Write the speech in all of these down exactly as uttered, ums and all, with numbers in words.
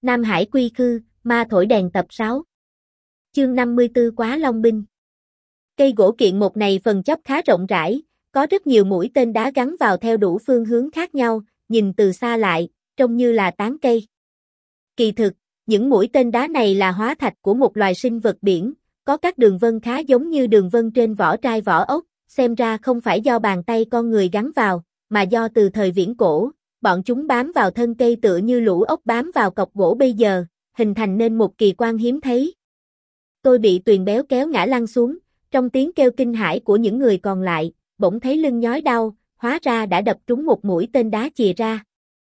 Nam Hải quy khư, ma thổi đèn tập sáu. Chương năm mươi tư Quá Long binh. Cây gỗ kiện một này phần chóp khá rộng rãi, có rất nhiều mũi tên đá gắn vào theo đủ phương hướng khác nhau, nhìn từ xa lại, trông như là tán cây. Kỳ thực, những mũi tên đá này là hóa thạch của một loài sinh vật biển, có các đường vân khá giống như đường vân trên vỏ trai vỏ ốc, xem ra không phải do bàn tay con người gắn vào, mà do từ thời viễn cổ, bọn chúng bám vào thân cây tựa như lũ ốc bám vào cọc gỗ bây giờ, hình thành nên một kỳ quan hiếm thấy. Tôi bị Tuyền Béo kéo ngã lăn xuống, trong tiếng kêu kinh hãi của những người còn lại, bỗng thấy lưng nhói đau, hóa ra đã đập trúng một mũi tên đá chìa ra.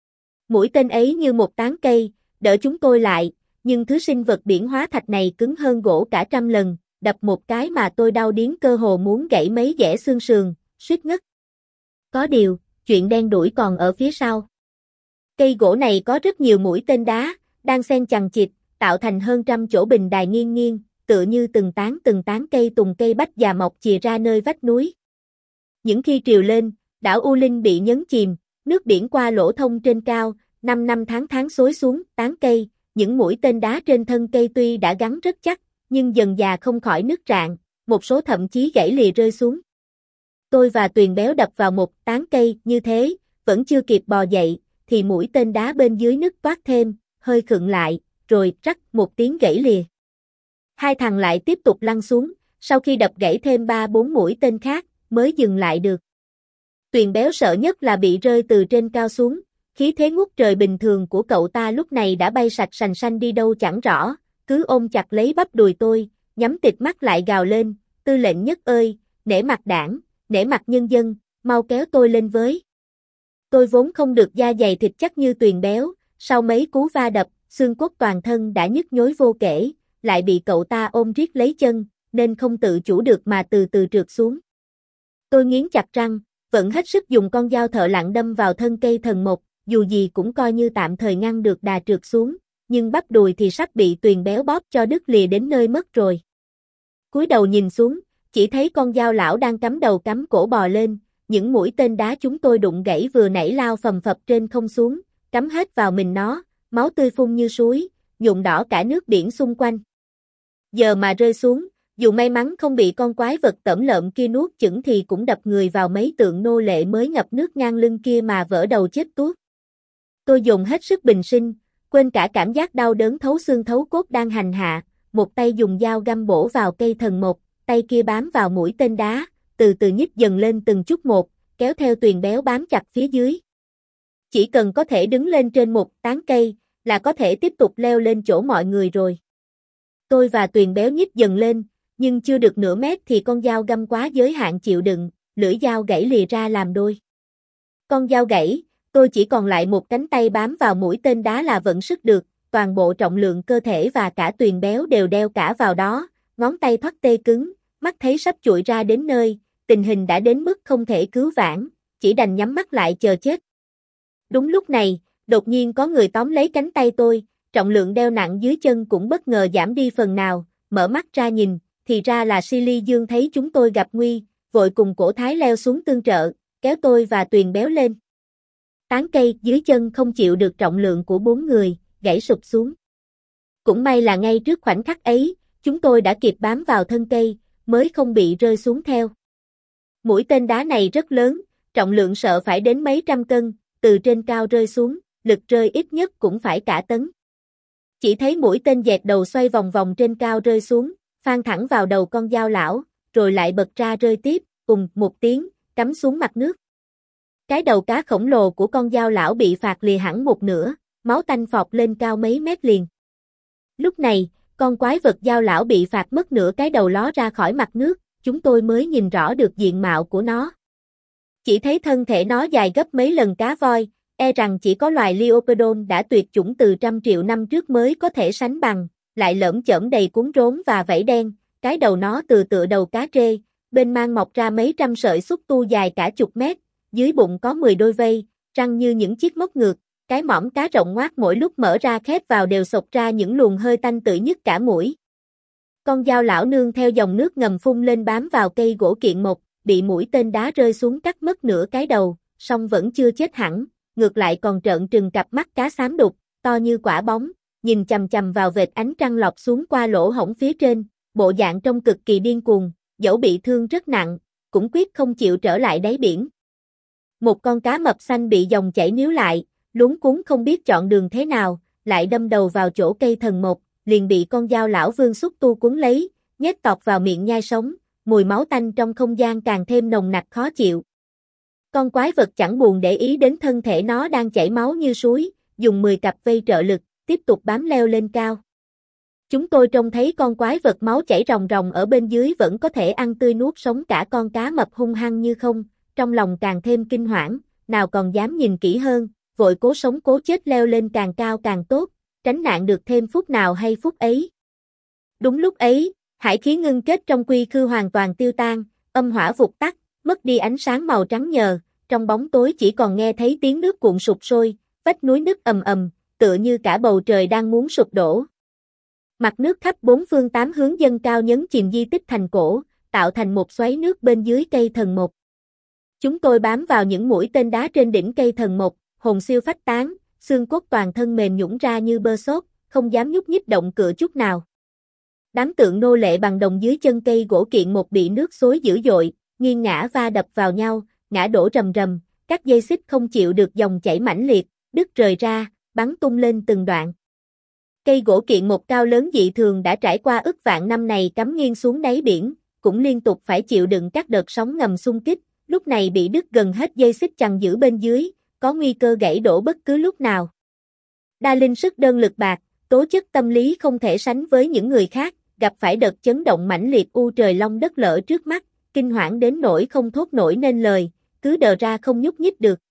Mũi tên ấy như một tán cây, đỡ chúng tôi lại, nhưng thứ sinh vật biển hóa thạch này cứng hơn gỗ cả trăm lần, đập một cái mà tôi đau điếng cơ hồ muốn gãy mấy dẻ xương sườn, suýt ngất. Có điều, chuyện đen đủi còn ở phía sau. Cây gỗ này có rất nhiều mũi tên đá, đang xen chằng chịt, tạo thành hơn trăm chỗ bình đài nghiêng nghiêng, tựa như từng tán từng tán cây tùng cây bách già mọc chìa ra nơi vách núi. Những khi triều lên, đảo U Linh bị nhấn chìm, nước biển qua lỗ thông trên cao, năm năm tháng tháng xối xuống, tán cây, những mũi tên đá trên thân cây tuy đã gắn rất chắc, nhưng dần dà không khỏi nứt rạn, một số thậm chí gãy lìa rơi xuống. Tôi và Tuyền Béo đập vào một tán cây như thế, vẫn chưa kịp bò dậy, thì mũi tên đá bên dưới nứt toát thêm, hơi khựng lại, rồi rắc một tiếng gãy lìa. Hai thằng lại tiếp tục lăn xuống, sau khi đập gãy thêm ba bốn mũi tên khác, mới dừng lại được. Tuyền Béo sợ nhất là bị rơi từ trên cao xuống, khí thế ngút trời bình thường của cậu ta lúc này đã bay sạch sành xanh đi đâu chẳng rõ, cứ ôm chặt lấy bắp đùi tôi, nhắm tịt mắt lại gào lên, Tư lệnh Nhất ơi, nể mặt đảng, nể mặt nhân dân, mau kéo tôi lên với. Tôi vốn không được da dày thịt chắc như Tuyền Béo, sau mấy cú va đập, xương cốt toàn thân đã nhức nhối vô kể, lại bị cậu ta ôm riết lấy chân, nên không tự chủ được mà từ từ trượt xuống. Tôi nghiến chặt răng, vẫn hết sức dùng con dao thợ lặn đâm vào thân cây thần mộc, dù gì cũng coi như tạm thời ngăn được đà trượt xuống, nhưng bắp đùi thì sắp bị Tuyền Béo bóp cho đứt lìa đến nơi mất rồi. Cúi đầu nhìn xuống, chỉ thấy con dao lão đang cắm đầu cắm cổ bò lên, những mũi tên đá chúng tôi đụng gãy vừa nãy lao phầm phập trên không xuống, cắm hết vào mình nó, máu tươi phun như suối, nhuộm đỏ cả nước biển xung quanh. Giờ mà rơi xuống, dù may mắn không bị con quái vật tởm lợm kia nuốt chửng thì cũng đập người vào mấy tượng nô lệ mới ngập nước ngang lưng kia mà vỡ đầu chết tuốt. Tôi dùng hết sức bình sinh, quên cả cảm giác đau đớn thấu xương thấu cốt đang hành hạ, một tay dùng dao găm bổ vào cây thần mộc, tay kia bám vào mũi tên đá, từ từ nhích dần lên từng chút một, kéo theo Tuyền Béo bám chặt phía dưới. Chỉ cần có thể đứng lên trên một tán cây, là có thể tiếp tục leo lên chỗ mọi người rồi. Tôi và Tuyền Béo nhích dần lên, nhưng chưa được nửa mét thì con dao găm quá giới hạn chịu đựng, lưỡi dao gãy lìa ra làm đôi. Con dao gãy, tôi chỉ còn lại một cánh tay bám vào mũi tên đá là vận sức được, toàn bộ trọng lượng cơ thể và cả Tuyền Béo đều đeo cả vào đó, ngón tay thoắt tê cứng, mắt thấy sắp trụi ra đến nơi, tình hình đã đến mức không thể cứu vãn, chỉ đành nhắm mắt lại chờ chết. Đúng lúc này, đột nhiên có người tóm lấy cánh tay tôi, trọng lượng đeo nặng dưới chân cũng bất ngờ giảm đi phần nào, mở mắt ra nhìn, thì ra là Silly Dương thấy chúng tôi gặp nguy, vội cùng Cổ Thái leo xuống tương trợ, kéo tôi và Tuyền Béo lên. Tán cây dưới chân không chịu được trọng lượng của bốn người, gãy sụp xuống. Cũng may là ngay trước khoảnh khắc ấy, chúng tôi đã kịp bám vào thân cây, mới không bị rơi xuống theo. Mũi tên đá này rất lớn, trọng lượng sợ phải đến mấy trăm cân, từ trên cao rơi xuống, lực rơi ít nhất cũng phải cả tấn. Chỉ thấy mũi tên dẹt đầu xoay vòng vòng trên cao rơi xuống, phan thẳng vào đầu con dao lão, rồi lại bật ra rơi tiếp, cùng một tiếng, cắm xuống mặt nước. Cái đầu cá khổng lồ của con dao lão bị phạt lìa hẳn một nửa, máu tanh phọt lên cao mấy mét liền. Lúc này, con quái vật dao lão bị phạt mất nửa cái đầu ló ra khỏi mặt nước, chúng tôi mới nhìn rõ được diện mạo của nó. Chỉ thấy thân thể nó dài gấp mấy lần cá voi, e rằng chỉ có loài Leopardon đã tuyệt chủng từ trăm triệu năm trước mới có thể sánh bằng, lại lởm chởm đầy cuốn rốn và vảy đen, cái đầu nó từ tựa đầu cá trê, bên mang mọc ra mấy trăm sợi xúc tu dài cả chục mét, dưới bụng có mười đôi vây, răng như những chiếc móc ngược, cái mõm cá rộng ngoác mỗi lúc mở ra khép vào đều xộc ra những luồng hơi tanh tưởi nhức cả mũi. Con dao lão nương theo dòng nước ngầm phun lên bám vào cây gỗ kiện mộc, bị mũi tên đá rơi xuống cắt mất nửa cái đầu, song vẫn chưa chết hẳn, ngược lại còn trợn trừng cặp mắt cá xám đục, to như quả bóng, nhìn chằm chằm vào vệt ánh trăng lọt xuống qua lỗ hổng phía trên, bộ dạng trông cực kỳ điên cuồng, dẫu bị thương rất nặng, cũng quyết không chịu trở lại đáy biển. Một con cá mập xanh bị dòng chảy níu lại, luống cuống không biết chọn đường thế nào, lại đâm đầu vào chỗ cây thần mộc, liền bị con dao lão vương xúc tu cuốn lấy, nhét tọt vào miệng nhai sống, mùi máu tanh trong không gian càng thêm nồng nặc khó chịu. Con quái vật chẳng buồn để ý đến thân thể nó đang chảy máu như suối, dùng mười cặp vây trợ lực, tiếp tục bám leo lên cao. Chúng tôi trông thấy con quái vật máu chảy ròng ròng ở bên dưới vẫn có thể ăn tươi nuốt sống cả con cá mập hung hăng như không, trong lòng càng thêm kinh hoảng, nào còn dám nhìn kỹ hơn, vội cố sống cố chết leo lên càng cao càng tốt, tránh nạn được thêm phút nào hay phút ấy. Đúng lúc ấy, hải khí ngưng kết trong quy khư hoàn toàn tiêu tan, âm hỏa vụt tắt, mất đi ánh sáng màu trắng nhờ, trong bóng tối chỉ còn nghe thấy tiếng nước cuộn sụp sôi, vách núi nứt ầm ầm, tựa như cả bầu trời đang muốn sụp đổ. Mặt nước khắp bốn phương tám hướng dâng cao nhấn chìm di tích thành cổ, tạo thành một xoáy nước bên dưới cây thần mộc. Chúng tôi bám vào những mũi tên đá trên đỉnh cây thần mộc, hồn siêu phách tán, xương cốt toàn thân mềm nhũn ra như bơ xốt, không dám nhúc nhích động cựa chút nào. Đám tượng nô lệ bằng đồng dưới chân cây gỗ kiện một bị nước xối dữ dội, nghiêng ngã va đập vào nhau, ngã đổ rầm rầm, các dây xích không chịu được dòng chảy mãnh liệt, đứt rời ra, bắn tung lên từng đoạn. Cây gỗ kiện một cao lớn dị thường đã trải qua ức vạn năm này cắm nghiêng xuống đáy biển, cũng liên tục phải chịu đựng các đợt sóng ngầm xung kích, lúc này bị đứt gần hết dây xích chằng giữ bên dưới, có nguy cơ gãy đổ bất cứ lúc nào. Đa Linh sức đơn lực bạc, tố chất tâm lý không thể sánh với những người khác, gặp phải đợt chấn động mãnh liệt u trời long đất lở trước mắt, kinh hoảng đến nỗi không thốt nổi nên lời, cứ đờ ra không nhúc nhích được.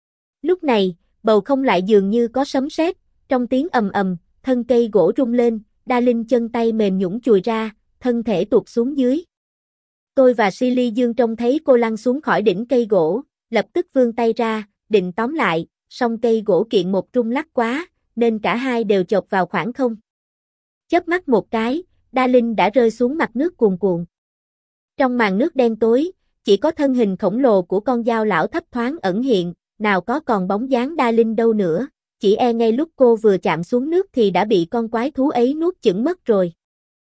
Lúc này, bầu không lại dường như có sấm sét, trong tiếng ầm ầm, thân cây gỗ rung lên, Đa Linh chân tay mềm nhũn chùi ra, thân thể tuột xuống dưới. Tôi và Silly Dương trông thấy cô lăn xuống khỏi đỉnh cây gỗ, lập tức vươn tay ra, định tóm lại, song cây gỗ kiện một rung lắc quá, nên cả hai đều chộp vào khoảng không. Chớp mắt một cái, Đa Linh đã rơi xuống mặt nước cuồn cuộn. Trong màn nước đen tối, chỉ có thân hình khổng lồ của con dao lão thấp thoáng ẩn hiện, nào có còn bóng dáng Đa Linh đâu nữa, chỉ e ngay lúc cô vừa chạm xuống nước thì đã bị con quái thú ấy nuốt chửng mất rồi.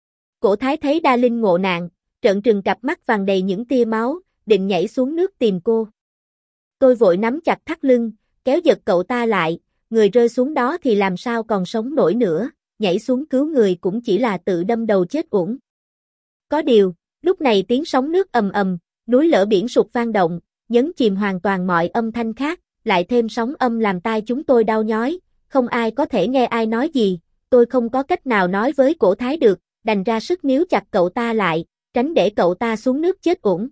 Cổ Thái thấy Đa Linh ngộ nạn, trợn trừng cặp mắt vàng đầy những tia máu, định nhảy xuống nước tìm cô. Tôi vội nắm chặt thắt lưng, kéo giật cậu ta lại, người rơi xuống đó thì làm sao còn sống nổi nữa, nhảy xuống cứu người cũng chỉ là tự đâm đầu chết uổng. Có điều, lúc này tiếng sóng nước ầm ầm, núi lở biển sụt vang động, nhấn chìm hoàn toàn mọi âm thanh khác, lại thêm sóng âm làm tai chúng tôi đau nhói, không ai có thể nghe ai nói gì, tôi không có cách nào nói với Cổ Thái được, đành ra sức níu chặt cậu ta lại, tránh để cậu ta xuống nước chết uổng.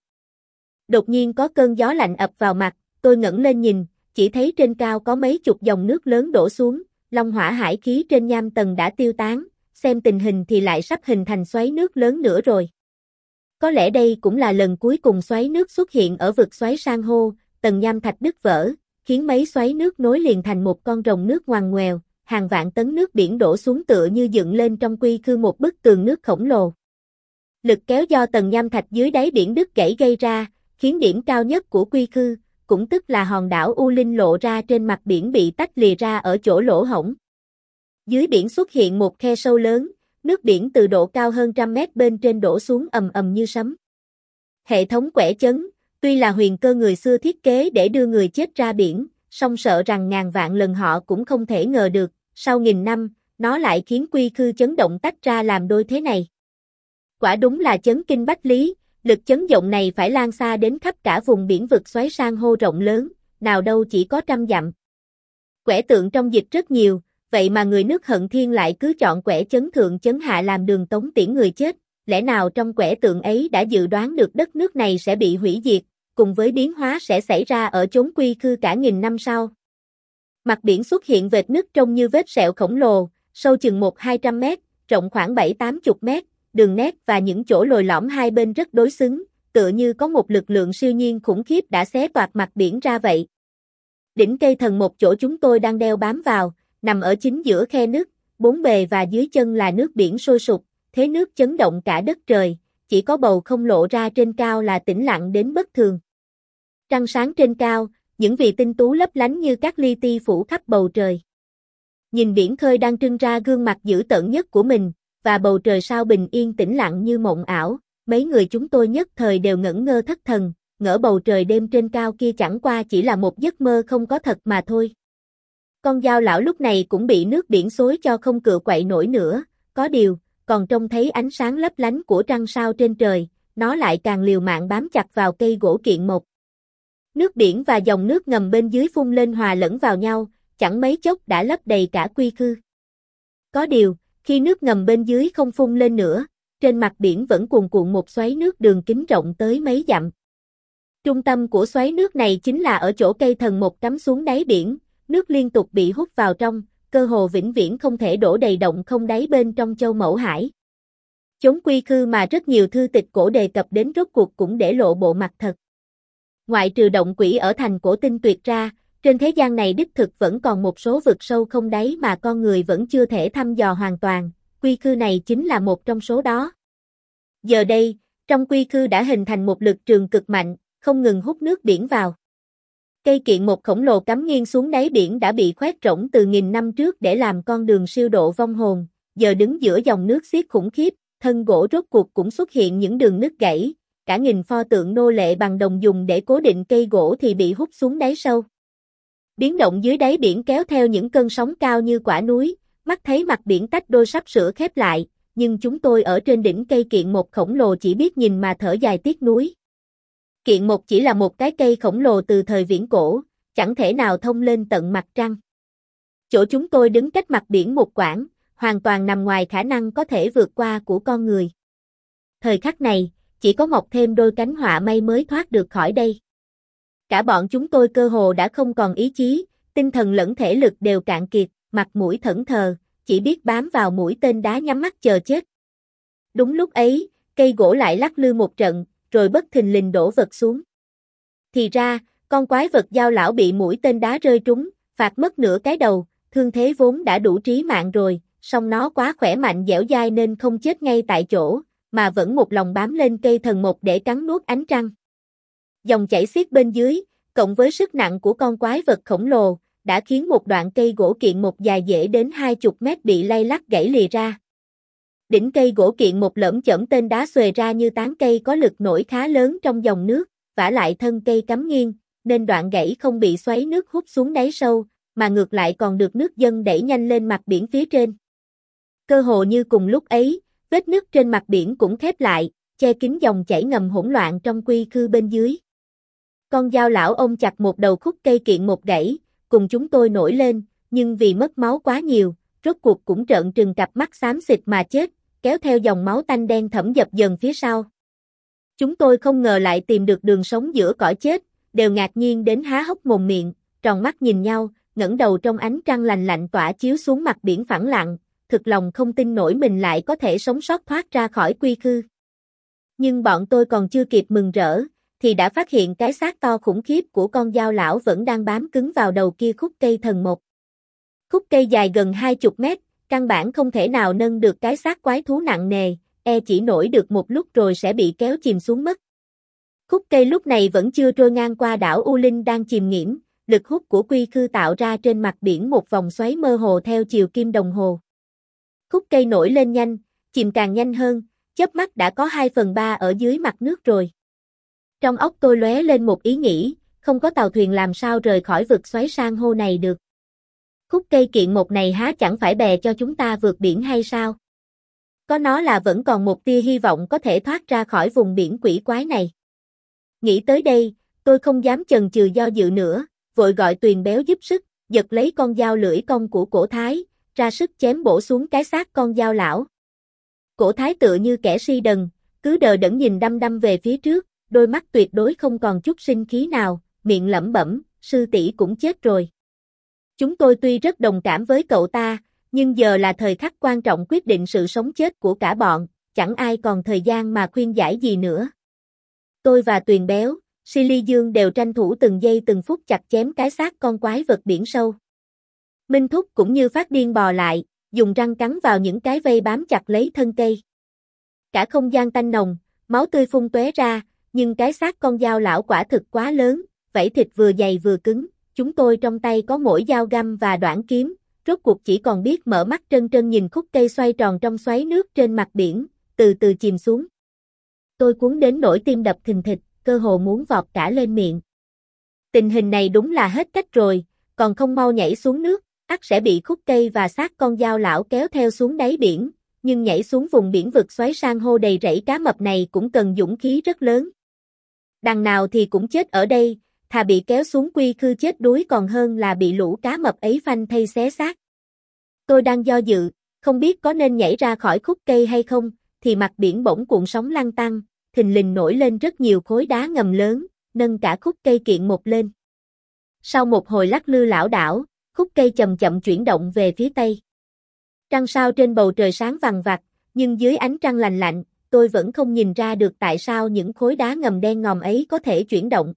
Đột nhiên có cơn gió lạnh ập vào mặt, tôi ngẩng lên nhìn, chỉ thấy trên cao có mấy chục dòng nước lớn đổ xuống, long hỏa hải khí trên nham tầng đã tiêu tán, xem tình hình thì lại sắp hình thành xoáy nước lớn nữa rồi. Có lẽ đây cũng là lần cuối cùng xoáy nước xuất hiện ở vực xoáy san hô, tầng nham thạch đứt vỡ, khiến mấy xoáy nước nối liền thành một con rồng nước ngoằn ngoèo, hàng vạn tấn nước biển đổ xuống tựa như dựng lên trong quy khư một bức tường nước khổng lồ. Lực kéo do tầng nham thạch dưới đáy biển đứt gãy gây ra, khiến điểm cao nhất của quy khư, cũng tức là hòn đảo U Linh lộ ra trên mặt biển bị tách lìa ra ở chỗ lỗ hổng. Dưới biển xuất hiện một khe sâu lớn, nước biển từ độ cao hơn trăm mét bên trên đổ xuống ầm ầm như sấm. Hệ thống quẻ chấn, tuy là huyền cơ người xưa thiết kế để đưa người chết ra biển, song sợ rằng ngàn vạn lần họ cũng không thể ngờ được, sau nghìn năm, nó lại khiến quy khư chấn động tách ra làm đôi thế này. Quả đúng là chấn kinh bách lý, lực chấn động này phải lan xa đến khắp cả vùng biển vực xoáy san hô rộng lớn, nào đâu chỉ có trăm dặm. Quẻ tượng trong dịch rất nhiều, vậy mà người nước Hận Thiên lại cứ chọn quẻ chấn thượng chấn hạ làm đường tống tiễn người chết, lẽ nào trong quẻ tượng ấy đã dự đoán được đất nước này sẽ bị hủy diệt, cùng với biến hóa sẽ xảy ra ở chốn quy khư cả nghìn năm sau. Mặt biển xuất hiện vệt nứt trông như vết sẹo khổng lồ, sâu chừng một hai trăm mét, rộng khoảng bảy tám chục mét, đường nét và những chỗ lồi lõm hai bên rất đối xứng, tựa như có một lực lượng siêu nhiên khủng khiếp đã xé toạc mặt biển ra vậy. Đỉnh cây thần một chỗ chúng tôi đang đeo bám vào, nằm ở chính giữa khe nứt, bốn bề và dưới chân là nước biển sôi sục, thế nước chấn động cả đất trời, chỉ có bầu không lộ ra trên cao là tĩnh lặng đến bất thường. Trăng sáng trên cao, những vì tinh tú lấp lánh như các li ti phủ khắp bầu trời. nhìn biển khơi đang trưng ra gương mặt dữ tợn nhất của mình, và bầu trời sao bình yên tĩnh lặng như mộng ảo, mấy người chúng tôi nhất thời đều ngẩn ngơ thất thần, ngỡ bầu trời đêm trên cao kia chẳng qua chỉ là một giấc mơ không có thật mà thôi. Con dao lão lúc này cũng bị nước biển xối cho không cựa quậy nổi nữa, có điều, còn trông thấy ánh sáng lấp lánh của trăng sao trên trời, nó lại càng liều mạng bám chặt vào cây gỗ kiện mộc. Nước biển và dòng nước ngầm bên dưới phun lên hòa lẫn vào nhau, chẳng mấy chốc đã lấp đầy cả quy khư. Có điều, khi nước ngầm bên dưới không phun lên nữa, trên mặt biển vẫn cuồn cuộn một xoáy nước đường kính rộng tới mấy dặm. Trung tâm của xoáy nước này chính là ở chỗ cây thần mộc cắm xuống đáy biển, nước liên tục bị hút vào trong, cơ hồ vĩnh viễn không thể đổ đầy động không đáy bên trong Châu Mẫu Hải. Chốn quy khư mà rất nhiều thư tịch cổ đề cập đến rốt cuộc cũng để lộ bộ mặt thật. Ngoại trừ động quỷ ở thành Cổ Tinh Tuyệt ra, trên thế gian này đích thực vẫn còn một số vực sâu không đáy mà con người vẫn chưa thể thăm dò hoàn toàn, quy khư này chính là một trong số đó. Giờ đây, trong quy khư đã hình thành một lực trường cực mạnh, không ngừng hút nước biển vào. Cây kiện một khổng lồ cắm nghiêng xuống đáy biển đã bị khoét rỗng từ nghìn năm trước để làm con đường siêu độ vong hồn, giờ đứng giữa dòng nước xiết khủng khiếp, thân gỗ rốt cuộc cũng xuất hiện những đường nứt gãy, cả nghìn pho tượng nô lệ bằng đồng dùng để cố định cây gỗ thì bị hút xuống đáy sâu. Biến động dưới đáy biển kéo theo những cơn sóng cao như quả núi, mắt thấy mặt biển tách đôi sắp sửa khép lại, nhưng chúng tôi ở trên đỉnh cây kiện một khổng lồ chỉ biết nhìn mà thở dài tiếc nuối. Kiện một chỉ là một cái cây khổng lồ từ thời viễn cổ, chẳng thể nào thông lên tận mặt trăng. Chỗ chúng tôi đứng cách mặt biển một quãng, hoàn toàn nằm ngoài khả năng có thể vượt qua của con người. Thời khắc này, chỉ có mọc thêm đôi cánh họa may mới thoát được khỏi đây. Cả bọn chúng tôi cơ hồ đã không còn ý chí, tinh thần lẫn thể lực đều cạn kiệt, mặt mũi thẫn thờ, chỉ biết bám vào mũi tên đá nhắm mắt chờ chết. Đúng lúc ấy, cây gỗ lại lắc lư một trận, rồi bất thình lình đổ vật xuống. Thì ra, con quái vật dao lão bị mũi tên đá rơi trúng, phạt mất nửa cái đầu, thương thế vốn đã đủ trí mạng rồi, song nó quá khỏe mạnh dẻo dai nên không chết ngay tại chỗ, mà vẫn một lòng bám lên cây thần mộc để cắn nuốt ánh trăng. Dòng chảy xiết bên dưới, cộng với sức nặng của con quái vật khổng lồ, đã khiến một đoạn cây gỗ kiện một dài dễ đến hai chục mét bị lay lắc gãy lìa ra. Đỉnh cây gỗ kiện một lởm chởm tên đá xuề ra như tán cây có lực nổi khá lớn trong dòng nước, vả lại thân cây cắm nghiêng, nên đoạn gãy không bị xoáy nước hút xuống đáy sâu, mà ngược lại còn được nước dâng đẩy nhanh lên mặt biển phía trên. Cơ hồ như cùng lúc ấy, vết nứt trên mặt biển cũng khép lại, che kín dòng chảy ngầm hỗn loạn trong quy khư bên dưới. Con dao lão ôm chặt một đầu khúc cây kiện một gãy, cùng chúng tôi nổi lên, nhưng vì mất máu quá nhiều, rốt cuộc cũng trợn trừng cặp mắt xám xịt mà chết, kéo theo dòng máu tanh đen thẫm dập dần phía sau. Chúng tôi không ngờ lại tìm được đường sống giữa cõi chết, đều ngạc nhiên đến há hốc mồm miệng, tròn mắt nhìn nhau, ngẩng đầu trong ánh trăng lành lạnh tỏa chiếu xuống mặt biển phẳng lặng, thực lòng không tin nổi mình lại có thể sống sót thoát ra khỏi quy khư. Nhưng bọn tôi còn chưa kịp mừng rỡ, thì đã phát hiện cái xác to khủng khiếp của con dao lão vẫn đang bám cứng vào đầu kia khúc cây thần mộc. Khúc cây dài gần hai chục mét, căn bản không thể nào nâng được cái xác quái thú nặng nề, e chỉ nổi được một lúc rồi sẽ bị kéo chìm xuống mất. Khúc cây lúc này vẫn chưa trôi ngang qua đảo U Linh đang chìm nghiễm, lực hút của quy khư tạo ra trên mặt biển một vòng xoáy mơ hồ theo chiều kim đồng hồ. Khúc cây nổi lên nhanh, chìm càng nhanh hơn, chớp mắt đã có hai phần ba ở dưới mặt nước rồi. Trong óc tôi lóe lên một ý nghĩ, không có tàu thuyền làm sao rời khỏi vực xoáy san hô này được. Khúc cây kiện một này há chẳng phải bè cho chúng ta vượt biển hay sao? Có nó là vẫn còn một tia hy vọng có thể thoát ra khỏi vùng biển quỷ quái này. Nghĩ tới đây, tôi không dám chần chừ do dự nữa, vội gọi Tuyền Béo giúp sức, giật lấy con dao lưỡi cong của Cổ Thái, ra sức chém bổ xuống cái xác con dao lão. Cổ Thái tựa như kẻ si đần, cứ đờ đẫn nhìn đăm đăm về phía trước, đôi mắt tuyệt đối không còn chút sinh khí nào, miệng lẩm bẩm, sư tỷ cũng chết rồi. Chúng tôi tuy rất đồng cảm với cậu ta, nhưng giờ là thời khắc quan trọng quyết định sự sống chết của cả bọn, chẳng ai còn thời gian mà khuyên giải gì nữa. Tôi và Tuyền Béo, Silly Dương đều tranh thủ từng giây từng phút chặt chém cái xác con quái vật biển sâu. Minh Thúc cũng như phát điên bò lại, dùng răng cắn vào những cái vây bám chặt lấy thân cây. Cả không gian tanh nồng, máu tươi phun tóe ra, nhưng cái xác con dao lão quả thực quá lớn, vảy thịt vừa dày vừa cứng, chúng tôi trong tay có mỗi dao găm và đoản kiếm, rốt cuộc chỉ còn biết mở mắt trân trân nhìn khúc cây xoay tròn trong xoáy nước trên mặt biển, từ từ chìm xuống. Tôi cuốn đến nỗi tim đập thình thịch, cơ hồ muốn vọt cả lên miệng. Tình hình này đúng là hết cách rồi, còn không mau nhảy xuống nước, ắt sẽ bị khúc cây và xác con dao lão kéo theo xuống đáy biển, nhưng nhảy xuống vùng biển vực xoáy san hô đầy rẫy cá mập này cũng cần dũng khí rất lớn. Đằng nào thì cũng chết ở đây, thà bị kéo xuống quy khư chết đuối còn hơn là bị lũ cá mập ấy phanh thây xé xác. Tôi đang do dự, không biết có nên nhảy ra khỏi khúc cây hay không, thì mặt biển bỗng cuộn sóng lăn tăn, thình lình nổi lên rất nhiều khối đá ngầm lớn, nâng cả khúc cây kiện một lên. Sau một hồi lắc lư lảo đảo, khúc cây chậm chậm chuyển động về phía tây. Trăng sao trên bầu trời sáng vằng vặc, nhưng dưới ánh trăng lành lạnh, tôi vẫn không nhìn ra được tại sao những khối đá ngầm đen ngòm ấy có thể chuyển động.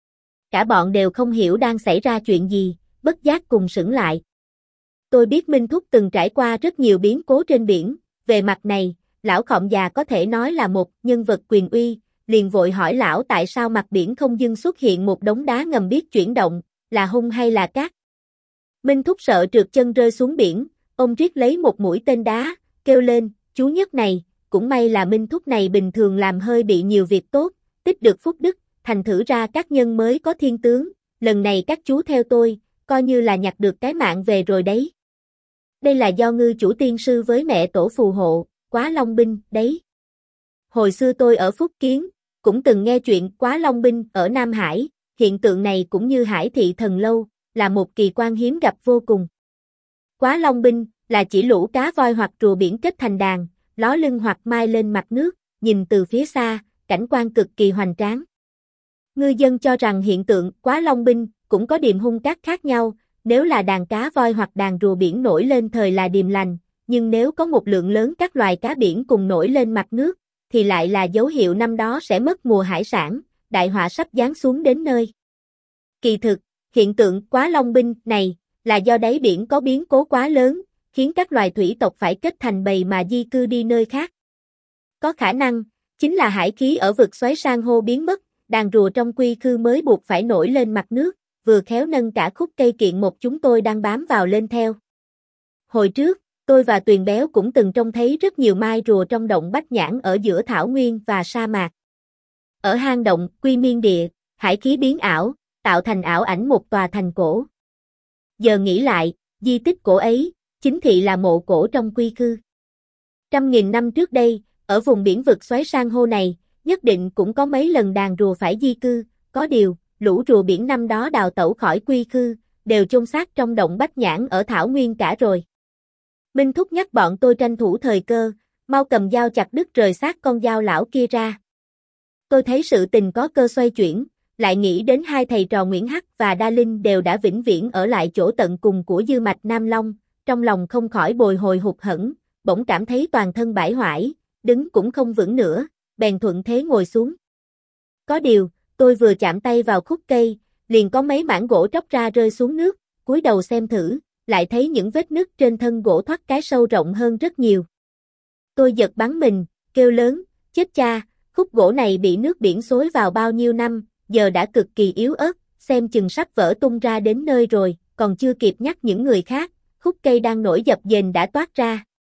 Cả bọn đều không hiểu đang xảy ra chuyện gì, bất giác cùng sững lại. Tôi biết Minh Thúc từng trải qua rất nhiều biến cố trên biển, về mặt này, lão Khọm già có thể nói là một nhân vật quyền uy, liền vội hỏi lão tại sao mặt biển không dưng xuất hiện một đống đá ngầm biết chuyển động, là hung hay là cát. Minh Thúc sợ trượt chân rơi xuống biển, ông riết lấy một mũi tên đá, kêu lên, chú Nhất này, cũng may là Minh Thúc này bình thường làm hơi bị nhiều việc tốt, tích được phúc đức, thành thử ra các nhân mới có thiên tướng, lần này các chú theo tôi, coi như là nhặt được cái mạng về rồi đấy. Đây là do ngư chủ tiên sư với mẹ tổ phù hộ, Quá Long binh, đấy. Hồi xưa tôi ở Phúc Kiến, cũng từng nghe chuyện Quá Long binh ở Nam Hải, hiện tượng này cũng như Hải Thị Thần Lâu, là một kỳ quan hiếm gặp vô cùng. Quá Long binh là chỉ lũ cá voi hoặc rùa biển kết thành đàn, ló lưng hoặc mai lên mặt nước, nhìn từ phía xa, cảnh quan cực kỳ hoành tráng. Ngư dân cho rằng hiện tượng Quá Long binh cũng có điềm hung cát khác nhau, nếu là đàn cá voi hoặc đàn rùa biển nổi lên thời là điềm lành, nhưng nếu có một lượng lớn các loài cá biển cùng nổi lên mặt nước, thì lại là dấu hiệu năm đó sẽ mất mùa hải sản, đại họa sắp giáng xuống đến nơi. Kỳ thực, hiện tượng Quá Long binh này là do đáy biển có biến cố quá lớn, khiến các loài thủy tộc phải kết thành bầy mà di cư đi nơi khác. Có khả năng, chính là hải khí ở vực xoáy san hô biến mất, đàn rùa trong quy khư mới buộc phải nổi lên mặt nước, vừa khéo nâng cả khúc cây kiện một chúng tôi đang bám vào lên theo. Hồi trước, tôi và Tuyền Béo cũng từng trông thấy rất nhiều mai rùa trong động Bách Nhãn ở giữa thảo nguyên và sa mạc. Ở hang động Quy Miên Địa, hải khí biến ảo, tạo thành ảo ảnh một tòa thành cổ. Giờ nghĩ lại, di tích cổ ấy, chính thị là mộ cổ trong quy khư. Trăm nghìn năm trước đây, ở vùng biển vực xoáy san hô này, nhất định cũng có mấy lần đàn rùa phải di cư, có điều, lũ rùa biển năm đó đào tẩu khỏi quy khư, đều chôn xác trong động Bách Nhãn ở thảo nguyên cả rồi. Minh Thúc nhắc bọn tôi tranh thủ thời cơ, mau cầm dao chặt đứt rời xác con dao lão kia ra. Tôi thấy sự tình có cơ xoay chuyển, lại nghĩ đến hai thầy trò Nguyễn Hắc và Đa Linh đều đã vĩnh viễn ở lại chỗ tận cùng của dư mạch Nam Long, trong lòng không khỏi bồi hồi hụt hẫng, bỗng cảm thấy toàn thân bãi hoại, đứng cũng không vững nữa, bèn thuận thế ngồi xuống. Có điều, tôi vừa chạm tay vào khúc cây, liền có mấy mảng gỗ tróc ra rơi xuống nước, cúi đầu xem thử, lại thấy những vết nứt trên thân gỗ thoát cái sâu rộng hơn rất nhiều. Tôi giật bắn mình, kêu lớn, chết cha, khúc gỗ này bị nước biển xối vào bao nhiêu năm, giờ đã cực kỳ yếu ớt, xem chừng sắp vỡ tung ra đến nơi rồi, còn chưa kịp nhắc những người khác, khúc cây đang nổi dập dềnh đã toát ra.